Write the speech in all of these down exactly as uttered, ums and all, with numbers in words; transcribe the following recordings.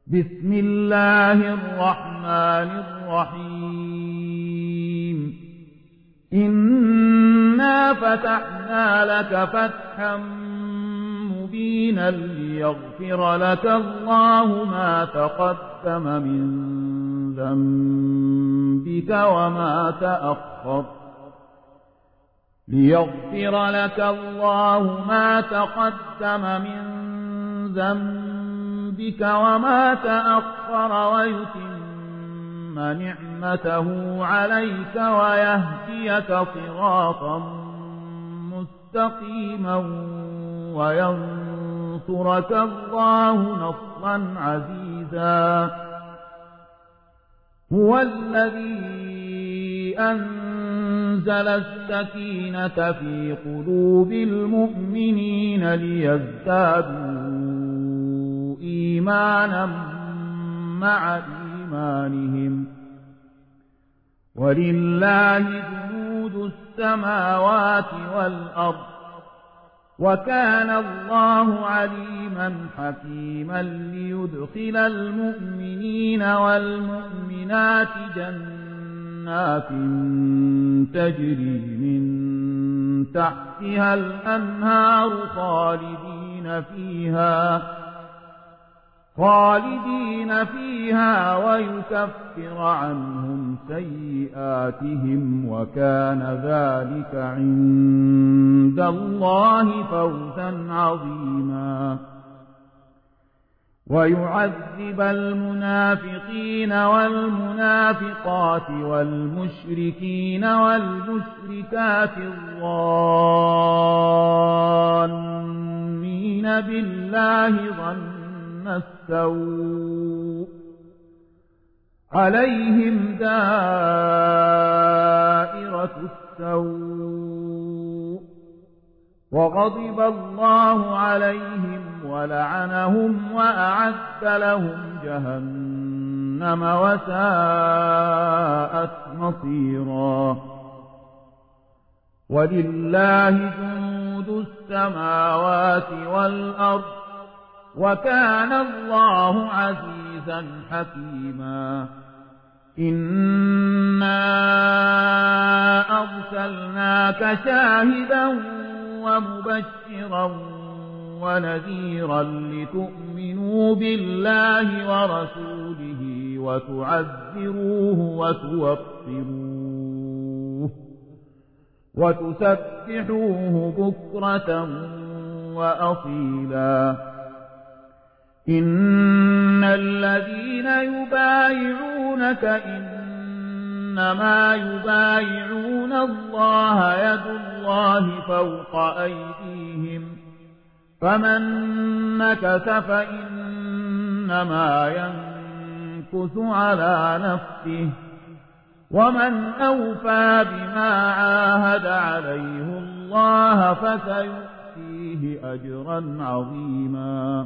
بسم الله الرحمن الرحيم إنا فتحنا لك فتحا مبينا ليغفر لك الله ما تقدم من ذنبك وما تأخر ليغفر لك الله ما تقدم من ذنبك وما تأخر ويتم نعمته عليك ويهديك صراطا مستقيما وينصرك الله نصرا عزيزا هو الذي أنزل السكينة في قلوب المؤمنين ليزدادوا إيمانا مع إيمانهم ولله جنود السماوات والأرض وكان الله عليما حكيما ليدخل المؤمنين والمؤمنات جنات تجري من تحتها الأنهار خالدين فيها خالدين فيها ويكفر عنهم سيئاتهم وكان ذلك عند الله فوزا عظيما ويعذب المنافقين والمنافقات والمشركين والمشركات الظانين بالله ظن السوء عليهم دائرة السوء وغضب الله عليهم ولعنهم وأعد لهم جهنم وساءت مصيرا ولله جنود السماوات والأرض وكان الله عزيزا حكيما إنا أرسلناك شاهدا ومبشرا ونذيرا لتؤمنوا بالله ورسوله وتعزروه وتوقروه وتسبحوه بكرة وأصيلا إن الذين يبايعونك إنما يبايعون الله يد الله فوق أيديهم فمن نكث فإنما ينكث على نفسه ومن أوفى بما عاهد عليه الله فسيؤتيه أجرا عظيما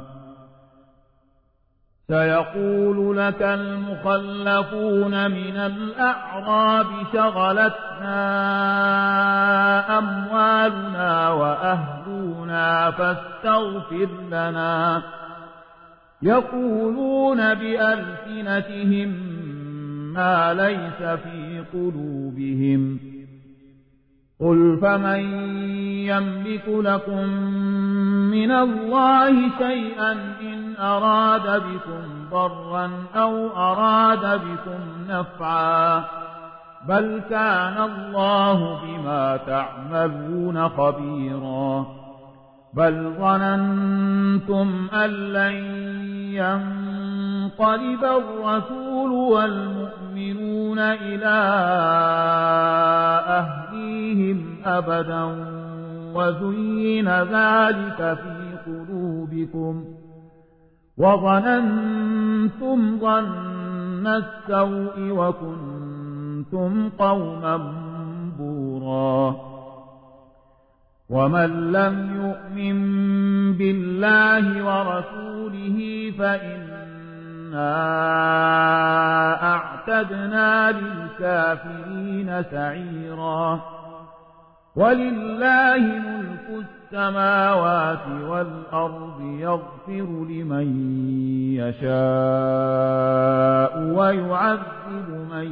سيقول لك المخلفون من الأعراب شغلتنا أموالنا وأهلنا فاستغفر لنا يقولون بألسنتهم ما ليس في قلوبهم قل فمن يملك لكم من الله شيئا إن أراد بكم ضرا أو أراد بكم نفعا بل كان الله بما تعملون خبيرا بل ظننتم أن لن ينقلب الرسول والمؤمنون إلى أهليهم أبدا وزين ذلك في قلوبكم وظننتم ظن السوء وكنتم قوما بورا ومن لم يؤمن بالله ورسوله فإنا أعتدنا للكافرين سعيرا ولله ملك السماوات والأرض يغفر لمن يشاء ويعذب من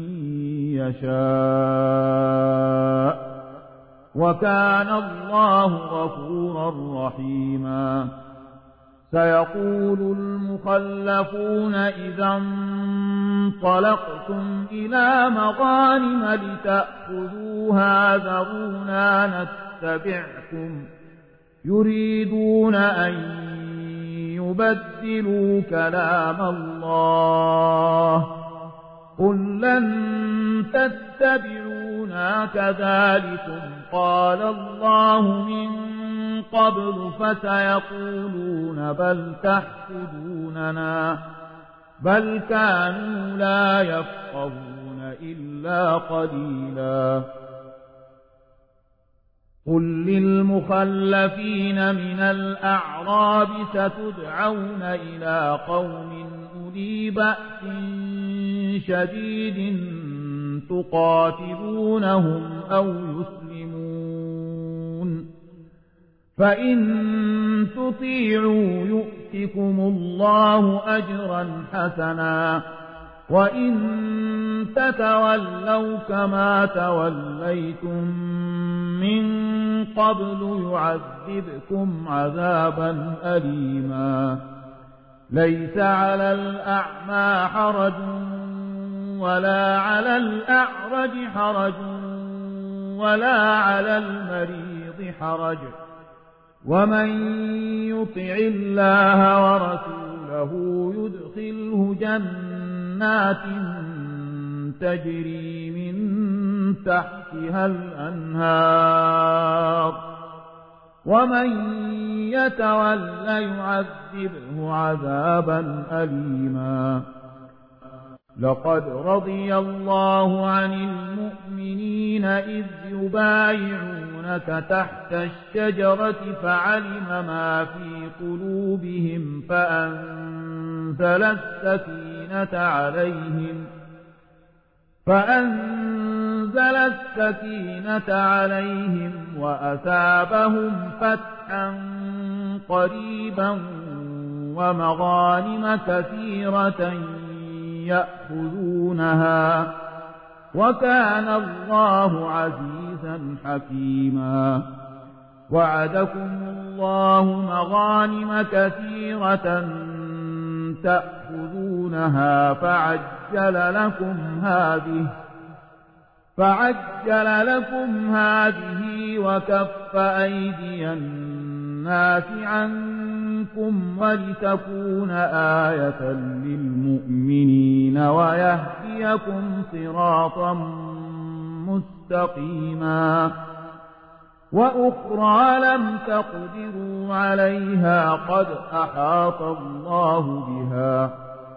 يشاء وكان الله غفورا رحيما. سيقول المخلفون إذا انطلقتم إلى مغانم لتأخذوها ذرونا نتبعكم يريدون أن يبدلوا كلام الله قل لن تتبعونا كذلكم قال الله من قبل فسيقولون بل تحسدوننا بل كانوا لا يفقهون إلا قليلا. قل للمخلفين من الأعراب ستدعون إلى قوم أولي بأس شديد تقاتلونهم أو يسلمون فإن تطيعوا يؤتكم الله أجرا حسنا وإن تتولوا كما توليتم من قبل يعذبكم عذابا أليما. ليس على الأعمى حرج ولا على الأعرج حرج ولا على المريض حرج ومن يطع الله ورسوله يدخله جنات تجري من تحتها الأنهار ومن يتول يعذبه عذابا أليما. لقد رضي الله عن المؤمنين إذ يبايعونك تحت الشجرة فعلم ما في قلوبهم فأنزل السكينة عليهم فأنزل السكينة عليهم وأثابهم فتحا قريبا ومغانم كثيرة يأخذونها وكان الله عزيزا حكيما. وعدكم الله مغانم كثيرة تأخذونها فعجل لكم هذه فعجل لكم هذه وكف أيدي الناس عنكم ولتكون آية للمؤمنين ويهديكم صراطا مستقيما. وأخرى لم تقدروا عليها قد أحاط الله بها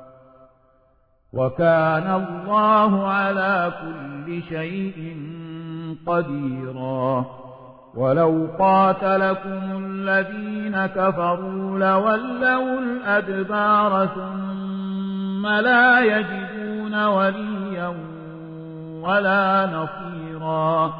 وكان الله على كل شيء قديرا. ولو قاتلكم الذين كفروا لولوا الأدبار ثم لا يجدون وليا ولا نصيرا.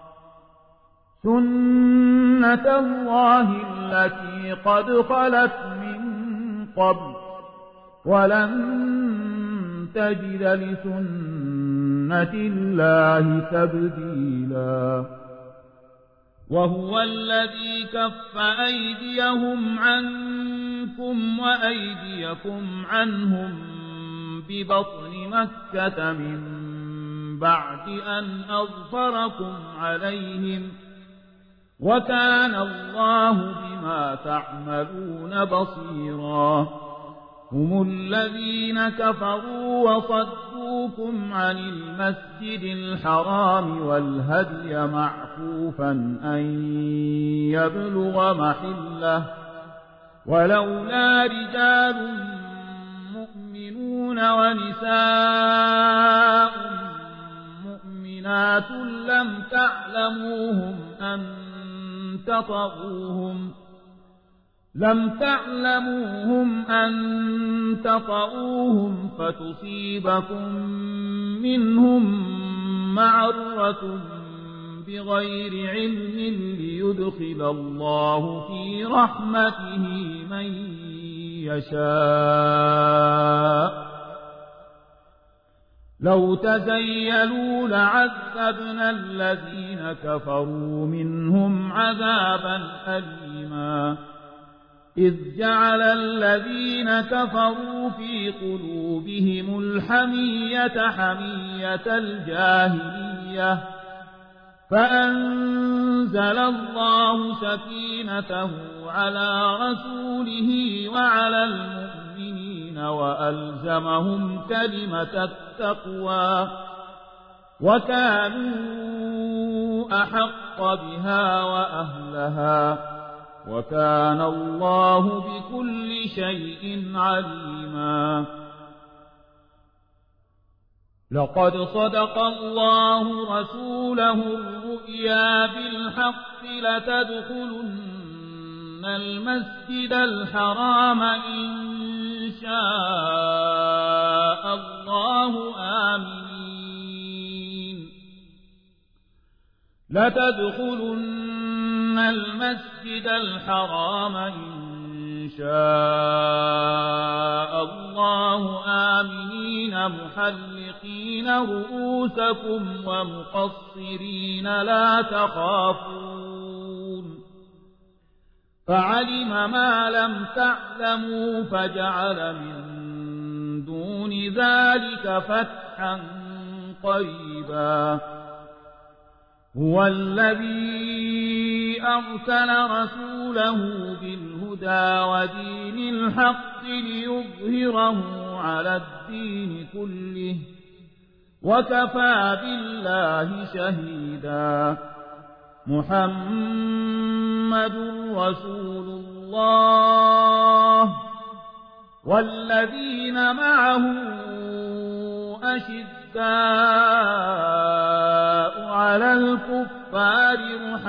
سنة الله التي قد خلت من قبل ولن تجد لسنة الله تبديلا. وهو الذي كف أيديهم عنكم وأيديكم عنهم ببطن مكة من بعد أن أظفركم عليهم وكان الله بما تعملون بصيرا. هم الذين كفروا وصدوكم عن المسجد الحرام والهدي معكوفا أن يبلغ محله ولولا رجال مؤمنون ونساء مؤمنات لم تعلموهم أن تطؤوهم لم تعلموهم أن تطؤوهم فتصيبكم منهم معرة بغير علم ليدخل الله في رحمته من يشاء لو تزيلوا لعذبنا الذين كفروا منهم عذابا أليما إذ جعل الذين كفروا في قلوبهم الحمية حمية الجاهلية فأنزل الله سكينته على رسوله وعلى المؤمنين وألزمهم كلمة التقوى وكانوا أحق بها وأهلها وكان الله بكل شيء عليما لقد صدق الله رسوله الرؤيا بالحق لتدخلن المسجد الحرام إن شاء الله آمين لتدخلن المسجد الحرام إن شاء الله آمنين محلقين رؤوسكم ومقصرين لا تخافون فعلم ما لم تعلموا فجعل من دون ذلك فتحا قريبا هو الذي أرسل رسوله بالهدى ودين الحق ليظهره على الدين كله وكفى بالله شهيدا محمد رسول الله والذين معه أشداء على الكفار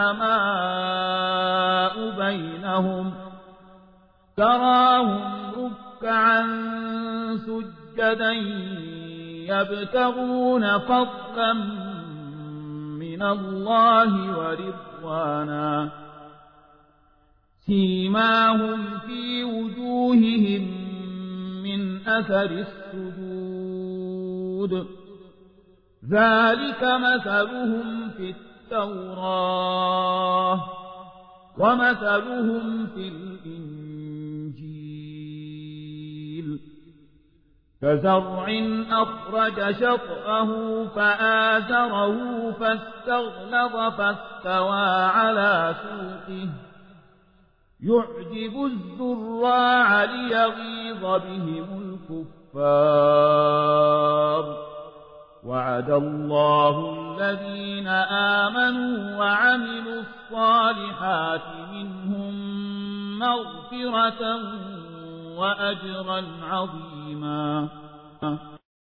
رحماء بينهم تراهم ركعا سجدا يبتغون فضلا من الله ورضوانا سيماهم في وجوههم من أثر السجود ذلك مثلهم في التوراة ومثلهم في الإنجيل كزرع أخرج شطأه فآزره فاستغلظ فاستوى على سوقه يعجب الزراع ليغيظ بهم الكفار وعد الله الذين آمنوا وعملوا الصالحات منهم مغفرة وأجرا عظيما